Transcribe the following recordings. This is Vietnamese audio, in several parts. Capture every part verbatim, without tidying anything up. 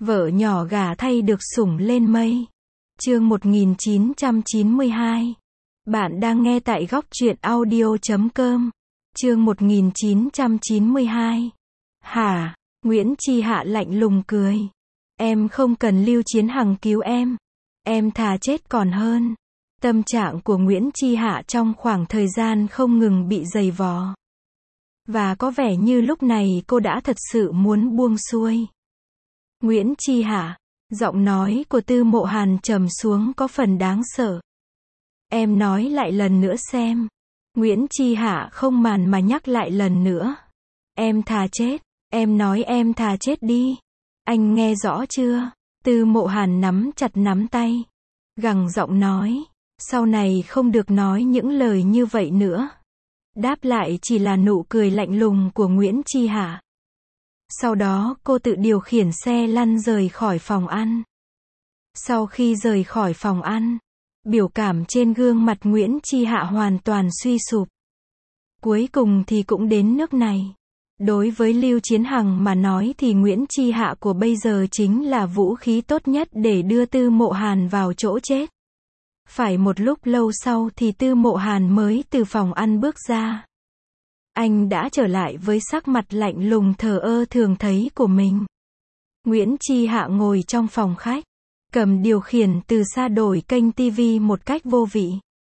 Vợ nhỏ gả thay được sủng lên mây. Chương một nghìn chín trăm chín mươi hai. Bạn đang nghe tại góc truyện audio chấm com. Chương một nghìn chín trăm chín mươi hai. Hả? Nguyễn Chi Hạ lạnh lùng cười. Em không cần Lưu Chiến Hằng cứu em. Em thà chết còn hơn. Tâm trạng của Nguyễn Chi Hạ trong khoảng thời gian không ngừng bị giày vò. Và có vẻ như lúc này cô đã thật sự muốn buông xuôi. Nguyễn Chi Hạ, giọng nói của Tư Mộ Hàn trầm xuống có phần đáng sợ. Em nói lại lần nữa xem. Nguyễn Chi Hạ không màn mà nhắc lại lần nữa. Em thà chết, em nói em thà chết đi. Anh nghe rõ chưa? Tư Mộ Hàn nắm chặt nắm tay. Gằn giọng nói, sau này không được nói những lời như vậy nữa. Đáp lại chỉ là nụ cười lạnh lùng của Nguyễn Chi Hạ. Sau đó cô tự điều khiển xe lăn rời khỏi phòng ăn. Sau khi rời khỏi phòng ăn, biểu cảm trên gương mặt Nguyễn Chi Hạ hoàn toàn suy sụp. Cuối cùng thì cũng đến nước này. Đối với Lưu Chiến Hằng mà nói thì Nguyễn Chi Hạ của bây giờ chính là vũ khí tốt nhất để đưa Tư Mộ Hàn vào chỗ chết. Phải một lúc lâu sau thì Tư Mộ Hàn mới từ phòng ăn bước ra. Anh đã trở lại với sắc mặt lạnh lùng thờ ơ thường thấy của mình. Nguyễn Chi Hạ ngồi trong phòng khách, cầm điều khiển từ xa đổi kênh tivi một cách vô vị.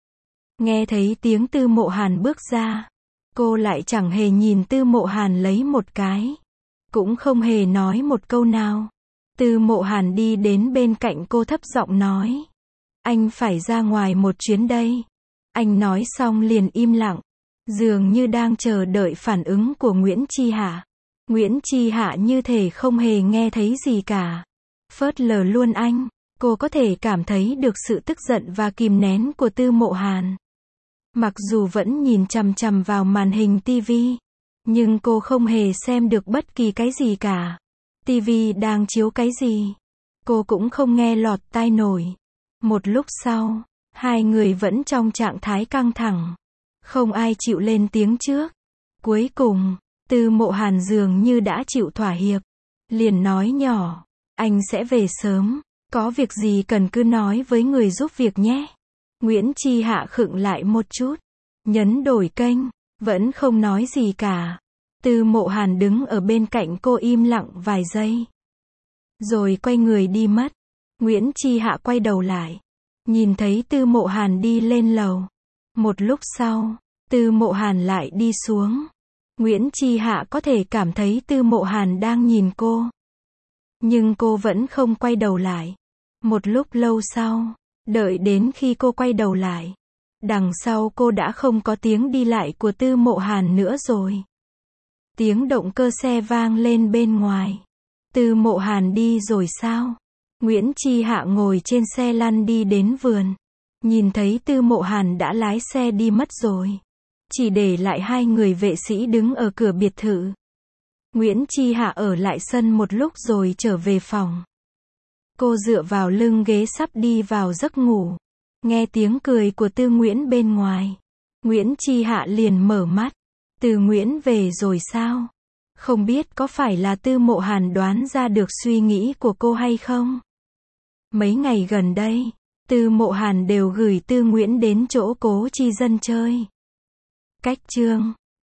Nghe thấy tiếng Tư Mộ Hàn bước ra, cô lại chẳng hề nhìn Tư Mộ Hàn lấy một cái, cũng không hề nói một câu nào. Tư Mộ Hàn đi đến bên cạnh cô thấp giọng nói, anh phải ra ngoài một chuyến đây. Anh nói xong liền im lặng, dường như đang chờ đợi phản ứng của Nguyễn Chi Hạ. Nguyễn Chi Hạ như thể không hề nghe thấy gì cả. Phớt lờ luôn anh. Cô có thể cảm thấy được sự tức giận và kìm nén của Tư Mộ Hàn. Mặc dù vẫn nhìn chằm chằm vào màn hình tivi, nhưng cô không hề xem được bất kỳ cái gì cả. Tivi đang chiếu cái gì, cô cũng không nghe lọt tai nổi. Một lúc sau, hai người vẫn trong trạng thái căng thẳng. Không ai chịu lên tiếng trước. Cuối cùng, Tư Mộ Hàn dường như đã chịu thỏa hiệp. Liền nói nhỏ, anh sẽ về sớm. Có việc gì cần cứ nói với người giúp việc nhé. Nguyễn Chi Hạ khựng lại một chút. Nhấn đổi kênh. Vẫn không nói gì cả. Tư Mộ Hàn đứng ở bên cạnh cô im lặng vài giây. Rồi quay người đi mất. Nguyễn Chi Hạ quay đầu lại. Nhìn thấy Tư Mộ Hàn đi lên lầu. Một lúc sau, Tư Mộ Hàn lại đi xuống. Nguyễn Chi Hạ có thể cảm thấy Tư Mộ Hàn đang nhìn cô. Nhưng cô vẫn không quay đầu lại. Một lúc lâu sau, đợi đến khi cô quay đầu lại, đằng sau cô đã không có tiếng đi lại của Tư Mộ Hàn nữa rồi. Tiếng động cơ xe vang lên bên ngoài. Tư Mộ Hàn đi rồi sao? Nguyễn Chi Hạ ngồi trên xe lăn đi đến vườn. Nhìn thấy Tư Mộ Hàn đã lái xe đi mất rồi. Chỉ để lại hai người vệ sĩ đứng ở cửa biệt thự. Nguyễn Chi Hạ ở lại sân một lúc rồi trở về phòng. Cô dựa vào lưng ghế sắp đi vào giấc ngủ. Nghe tiếng cười của Tư Nguyễn bên ngoài. Nguyễn Chi Hạ liền mở mắt. Tư Nguyễn về rồi sao? Không biết có phải là Tư Mộ Hàn đoán ra được suy nghĩ của cô hay không? Mấy ngày gần đây, Tư Mộ Hàn đều gửi Tư Nguyễn đến chỗ Cố Chi Dân chơi. Cách chương